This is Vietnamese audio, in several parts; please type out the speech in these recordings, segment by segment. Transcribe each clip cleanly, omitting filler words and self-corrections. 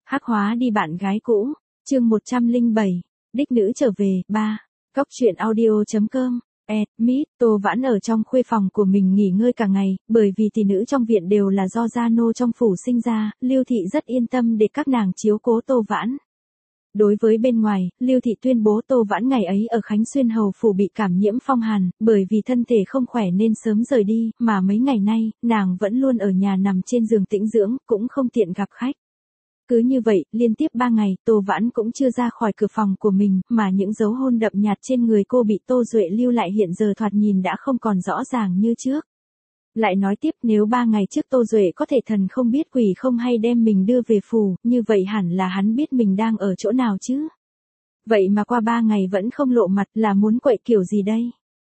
Hắc hóa đi bạn gái cũ, chương 107, đích nữ trở về, 3. Cóc truyện audio.com. Mít, Tô Vãn ở trong khuê phòng của mình nghỉ ngơi cả ngày, bởi vì tỷ nữ trong viện đều là do gia nô trong phủ sinh ra, Lưu Thị rất yên tâm để các nàng chiếu cố Tô Vãn. Đối với bên ngoài, Lưu Thị tuyên bố Tô Vãn ngày ấy ở Khánh Xuyên Hầu phủ bị cảm nhiễm phong hàn, bởi vì thân thể không khỏe nên sớm rời đi, mà mấy ngày nay, nàng vẫn luôn ở nhà nằm trên giường tĩnh dưỡng, cũng không tiện gặp khách. Cứ như vậy, liên tiếp 3 ngày, Tô Vãn cũng chưa ra khỏi cửa phòng của mình, mà những dấu hôn đậm nhạt trên người cô bị Tô Duệ lưu lại hiện giờ thoạt nhìn đã không còn rõ ràng như trước. Lại nói tiếp, nếu 3 ngày trước Tô Duệ có thể thần không biết quỷ không hay đem mình đưa về phủ, như vậy hẳn là hắn biết mình đang ở chỗ nào chứ. Vậy mà qua 3 ngày vẫn không lộ mặt, là muốn quậy kiểu gì đây?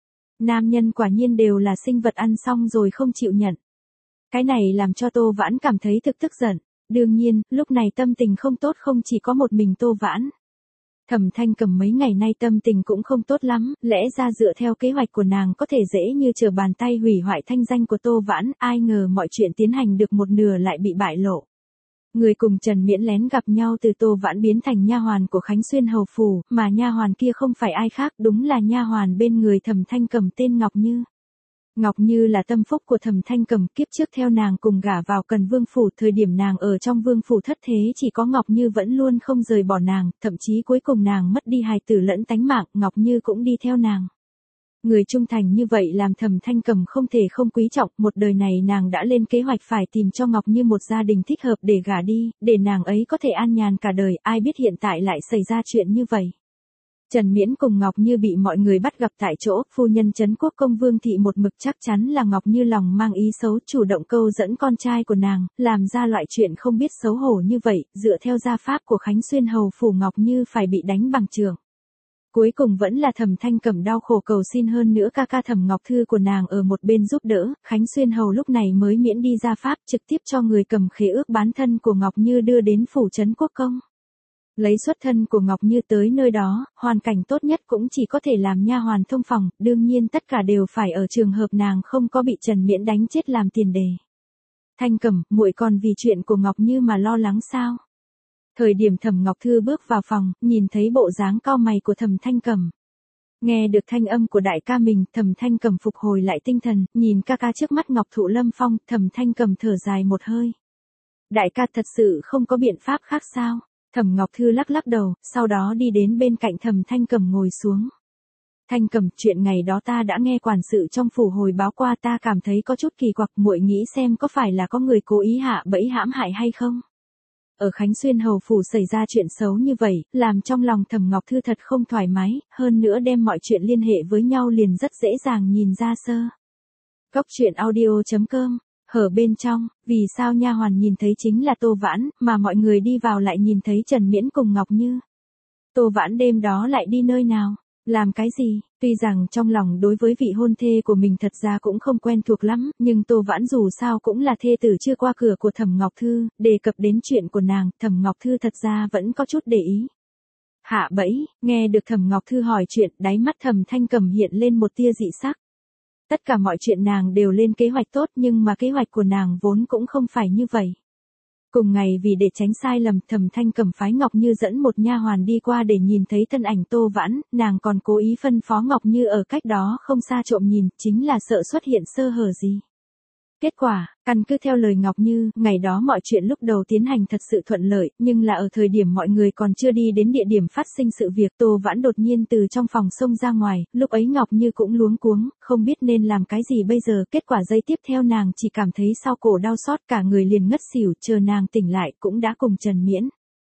Nam nhân quả nhiên đều là sinh vật ăn xong rồi không chịu nhận. Cái này làm cho Tô Vãn cảm thấy thực tức giận. Đương nhiên, lúc này tâm tình không tốt không chỉ có một mình Tô Vãn. Thẩm Thanh Cầm mấy ngày nay tâm tình cũng không tốt lắm, lẽ ra dựa theo kế hoạch của nàng có thể dễ như trở bàn tay hủy hoại thanh danh của Tô Vãn, ai ngờ mọi chuyện tiến hành được một nửa lại bị bại lộ. Người cùng Trần Miễn lén gặp nhau từ Tô Vãn biến thành nha hoàn của Khánh Xuyên Hầu phủ, mà nha hoàn kia không phải ai khác, đúng là nha hoàn bên người Thẩm Thanh Cầm tên Ngọc Như. Ngọc Như là tâm phúc của Thẩm Thanh Cầm, kiếp trước theo nàng cùng gả vào Cần Vương phủ, thời điểm nàng ở trong Vương phủ thất thế chỉ có Ngọc Như vẫn luôn không rời bỏ nàng, thậm chí cuối cùng nàng mất đi hài tử lẫn tánh mạng, Ngọc Như cũng đi theo nàng. Người trung thành như vậy làm Thẩm Thanh Cầm không thể không quý trọng, một đời này nàng đã lên kế hoạch phải tìm cho Ngọc Như một gia đình thích hợp để gả đi, để nàng ấy có thể an nhàn cả đời, ai biết hiện tại lại xảy ra chuyện như vậy. Trần Miễn cùng Ngọc Như bị mọi người bắt gặp tại chỗ, phu nhân Trấn Quốc công Vương Thị một mực chắc chắn là Ngọc Như lòng mang ý xấu chủ động câu dẫn con trai của nàng, làm ra loại chuyện không biết xấu hổ như vậy, dựa theo gia pháp của Khánh Xuyên Hầu phủ Ngọc Như phải bị đánh bằng chưởng. Cuối cùng vẫn là Thẩm Thanh Cầm đau khổ cầu xin hơn nữa ca Thẩm Ngọc Thư của nàng ở một bên giúp đỡ, Khánh Xuyên Hầu lúc này mới miễn đi gia pháp trực tiếp cho người cầm khế ước bán thân của Ngọc Như đưa đến phủ Trấn Quốc công. Lấy xuất thân của Ngọc Như tới nơi đó, hoàn cảnh tốt nhất cũng chỉ có thể làm nha hoàn thông phòng, đương nhiên tất cả đều phải ở trường hợp nàng không có bị Trần Miễn đánh chết làm tiền đề. Thanh Cầm, muội còn vì chuyện của Ngọc Như mà lo lắng sao? Thời điểm Thẩm Ngọc Thư bước vào phòng, nhìn thấy bộ dáng cau mày của Thẩm Thanh Cầm. Nghe được thanh âm của đại ca mình, Thẩm Thanh Cầm phục hồi lại tinh thần, nhìn ca trước mắt Ngọc Thụ Lâm Phong, Thẩm Thanh Cầm thở dài một hơi. Đại ca thật sự không có biện pháp khác sao? Thẩm Ngọc Thư lắc lắc đầu, sau đó đi đến bên cạnh Thẩm Thanh Cầm ngồi xuống. Thanh Cầm, chuyện ngày đó ta đã nghe quản sự trong phủ hồi báo qua, ta cảm thấy có chút kỳ quặc, muội nghĩ xem có phải là có người cố ý hạ bẫy hãm hại hay không? Ở Khánh Xuyên Hầu phủ xảy ra chuyện xấu như vậy, làm trong lòng Thẩm Ngọc Thư thật không thoải mái, hơn nữa đem mọi chuyện liên hệ với nhau liền rất dễ dàng nhìn ra sơ. Cóc truyện audio.com. Hở bên trong, vì sao nha hoàn nhìn thấy chính là Tô Vãn, mà mọi người đi vào lại nhìn thấy Trần Miễn cùng Ngọc Như? Tô Vãn đêm đó lại đi nơi nào? Làm cái gì? Tuy rằng trong lòng đối với vị hôn thê của mình thật ra cũng không quen thuộc lắm, nhưng Tô Vãn dù sao cũng là thê tử chưa qua cửa của Thẩm Ngọc Thư, đề cập đến chuyện của nàng, Thẩm Ngọc Thư thật ra vẫn có chút để ý. Hạ bẫy, nghe được Thẩm Ngọc Thư hỏi chuyện, đáy mắt Thẩm Thanh Cầm hiện lên một tia dị sắc. Tất cả mọi chuyện nàng đều lên kế hoạch tốt, nhưng mà kế hoạch của nàng vốn cũng không phải như vậy. Cùng ngày vì để tránh sai lầm, Thẩm Thanh Cầm phái Ngọc Như dẫn một nha hoàn đi qua để nhìn thấy thân ảnh Tô Vãn, nàng còn cố ý phân phó Ngọc Như ở cách đó không xa trộm nhìn, chính là sợ xuất hiện sơ hở gì. Kết quả, căn cứ theo lời Ngọc Như, ngày đó mọi chuyện lúc đầu tiến hành thật sự thuận lợi, nhưng là ở thời điểm mọi người còn chưa đi đến địa điểm phát sinh sự việc, Tô Vãn đột nhiên từ trong phòng xông ra ngoài, lúc ấy Ngọc Như cũng luống cuống, không biết nên làm cái gì bây giờ, kết quả giây tiếp theo nàng chỉ cảm thấy sau cổ đau xót, cả người liền ngất xỉu, chờ nàng tỉnh lại cũng đã cùng Trần Miễn.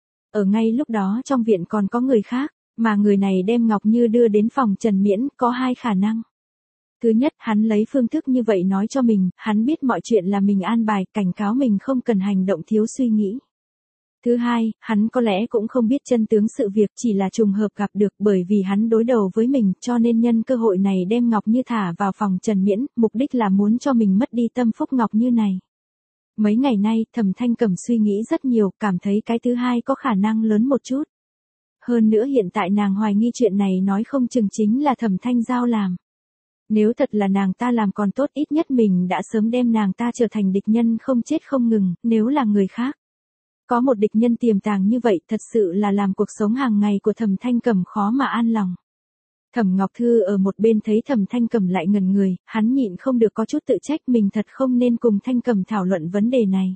Ở ngay lúc đó trong viện còn có người khác, mà người này đem Ngọc Như đưa đến phòng Trần Miễn, có hai khả năng. Thứ nhất, hắn lấy phương thức như vậy nói cho mình, hắn biết mọi chuyện là mình an bài, cảnh cáo mình không cần hành động thiếu suy nghĩ. Thứ hai, hắn có lẽ cũng không biết chân tướng sự việc, chỉ là trùng hợp gặp được, bởi vì hắn đối đầu với mình, cho nên nhân cơ hội này đem Ngọc Như thả vào phòng Trần Miễn, mục đích là muốn cho mình mất đi tâm phúc Ngọc Như này. Mấy ngày nay, Thẩm Thanh Cầm suy nghĩ rất nhiều, cảm thấy cái thứ hai có khả năng lớn một chút. Hơn nữa hiện tại nàng hoài nghi chuyện này nói không chừng chính là Thẩm Thanh Giao làm. Nếu thật là nàng ta làm còn tốt, ít nhất mình đã sớm đem nàng ta trở thành địch nhân không chết không ngừng, nếu là người khác. Có một địch nhân tiềm tàng như vậy thật sự là làm cuộc sống hàng ngày của Thẩm Thanh Cầm khó mà an lòng. Thẩm Ngọc Thư ở một bên thấy Thẩm Thanh Cầm lại ngẩn người, hắn nhịn không được có chút tự trách mình thật không nên cùng Thanh Cầm thảo luận vấn đề này.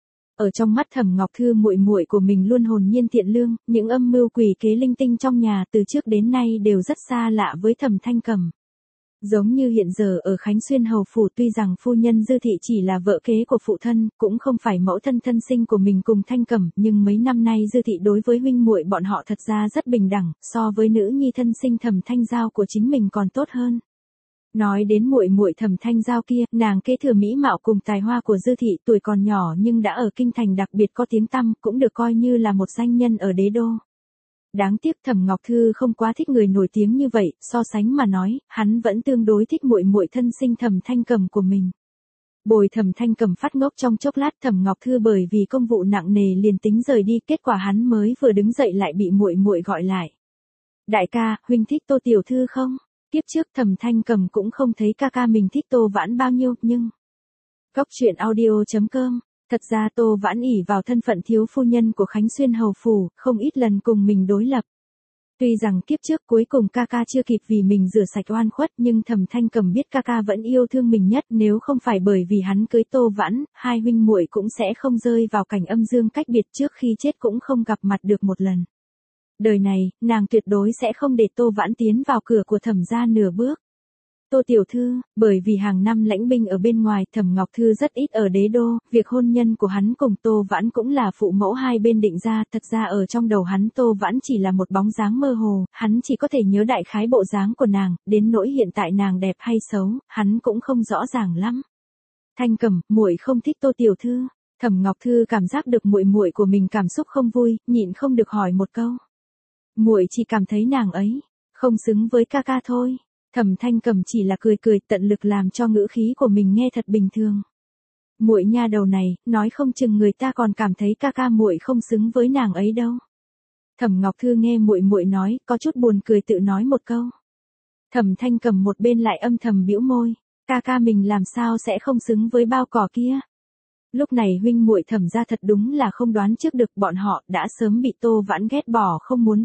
Ở trong mắt Thẩm Ngọc Thư muội muội của mình luôn hồn nhiên thiện lương, những âm mưu quỷ kế linh tinh trong nhà từ trước đến nay đều rất xa lạ với Thẩm Thanh Cầm. Giống như hiện giờ ở Khánh Xuyên hầu phủ, tuy rằng phu nhân Dư Thị chỉ là vợ kế của phụ thân, cũng không phải mẫu thân thân sinh của mình cùng Thanh Cẩm, nhưng mấy năm nay Dư Thị đối với huynh muội bọn họ thật ra rất bình đẳng, so với nữ nhi thân sinh Thẩm Thanh Giao của chính mình còn tốt hơn. Nói đến muội muội Thẩm Thanh Giao kia, nàng kế thừa mỹ mạo cùng tài hoa của Dư Thị, tuổi còn nhỏ nhưng đã ở kinh thành đặc biệt có tiếng tăm, cũng được coi như là một danh nhân ở đế đô. Đáng tiếc Thẩm Ngọc Thư không quá thích người nổi tiếng như vậy, so sánh mà nói, hắn vẫn tương đối thích muội muội thân sinh Thẩm Thanh Cầm của mình. Bồi Thẩm Thanh Cầm phát ngốc trong chốc lát, Thẩm Ngọc Thư bởi vì công vụ nặng nề liền tính rời đi, kết quả hắn mới vừa đứng dậy lại bị muội muội gọi lại. Đại ca, huynh thích Tô tiểu thư không? Tiếp trước Thẩm Thanh Cầm cũng không thấy ca ca mình thích Tô Vãn bao nhiêu, nhưng... Góc truyện audio.com. Thật ra Tô Vãn ỷ vào thân phận thiếu phu nhân của Khánh Xuyên hầu phủ, không ít lần cùng mình đối lập. Tuy rằng kiếp trước cuối cùng ca ca chưa kịp vì mình rửa sạch oan khuất, nhưng Thẩm Thanh Cầm biết ca ca vẫn yêu thương mình nhất, nếu không phải bởi vì hắn cưới Tô Vãn, hai huynh muội cũng sẽ không rơi vào cảnh âm dương cách biệt, trước khi chết cũng không gặp mặt được một lần. Đời này, nàng tuyệt đối sẽ không để Tô Vãn tiến vào cửa của Thẩm gia nửa bước. Tô tiểu thư, bởi vì hàng năm lãnh binh ở bên ngoài, Thẩm Ngọc Thư rất ít ở đế đô, việc hôn nhân của hắn cùng Tô Vãn cũng là phụ mẫu hai bên định ra, thật ra ở trong đầu hắn Tô Vãn chỉ là một bóng dáng mơ hồ, hắn chỉ có thể nhớ đại khái bộ dáng của nàng, đến nỗi hiện tại nàng đẹp hay xấu, hắn cũng không rõ ràng lắm. Thanh Cầm, muội không thích Tô tiểu thư. Thẩm Ngọc Thư cảm giác được muội muội của mình cảm xúc không vui, nhịn không được hỏi một câu. Muội chỉ cảm thấy nàng ấy không xứng với ca ca thôi. Thẩm Thanh Cầm chỉ là cười cười, tận lực làm cho ngữ khí của mình nghe thật bình thường. Muội nha đầu này, nói không chừng người ta còn cảm thấy ca ca muội không xứng với nàng ấy đâu. Thẩm Ngọc Thư nghe muội muội nói, có chút buồn cười tự nói một câu. Thẩm Thanh Cầm một bên lại âm thầm bĩu môi, ca ca mình làm sao sẽ không xứng với bao cỏ kia. Lúc này huynh muội Thẩm gia thật đúng là không đoán trước được, bọn họ đã sớm bị Tô Vãn ghét bỏ không muốn.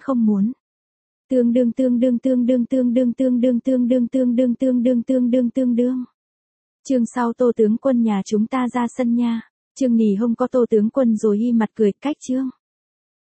Tương đương. Chương sau Tô tướng quân nhà chúng ta ra sân nha. Chương nì hông có Tô tướng quân rồi y mặt cười, cách chương.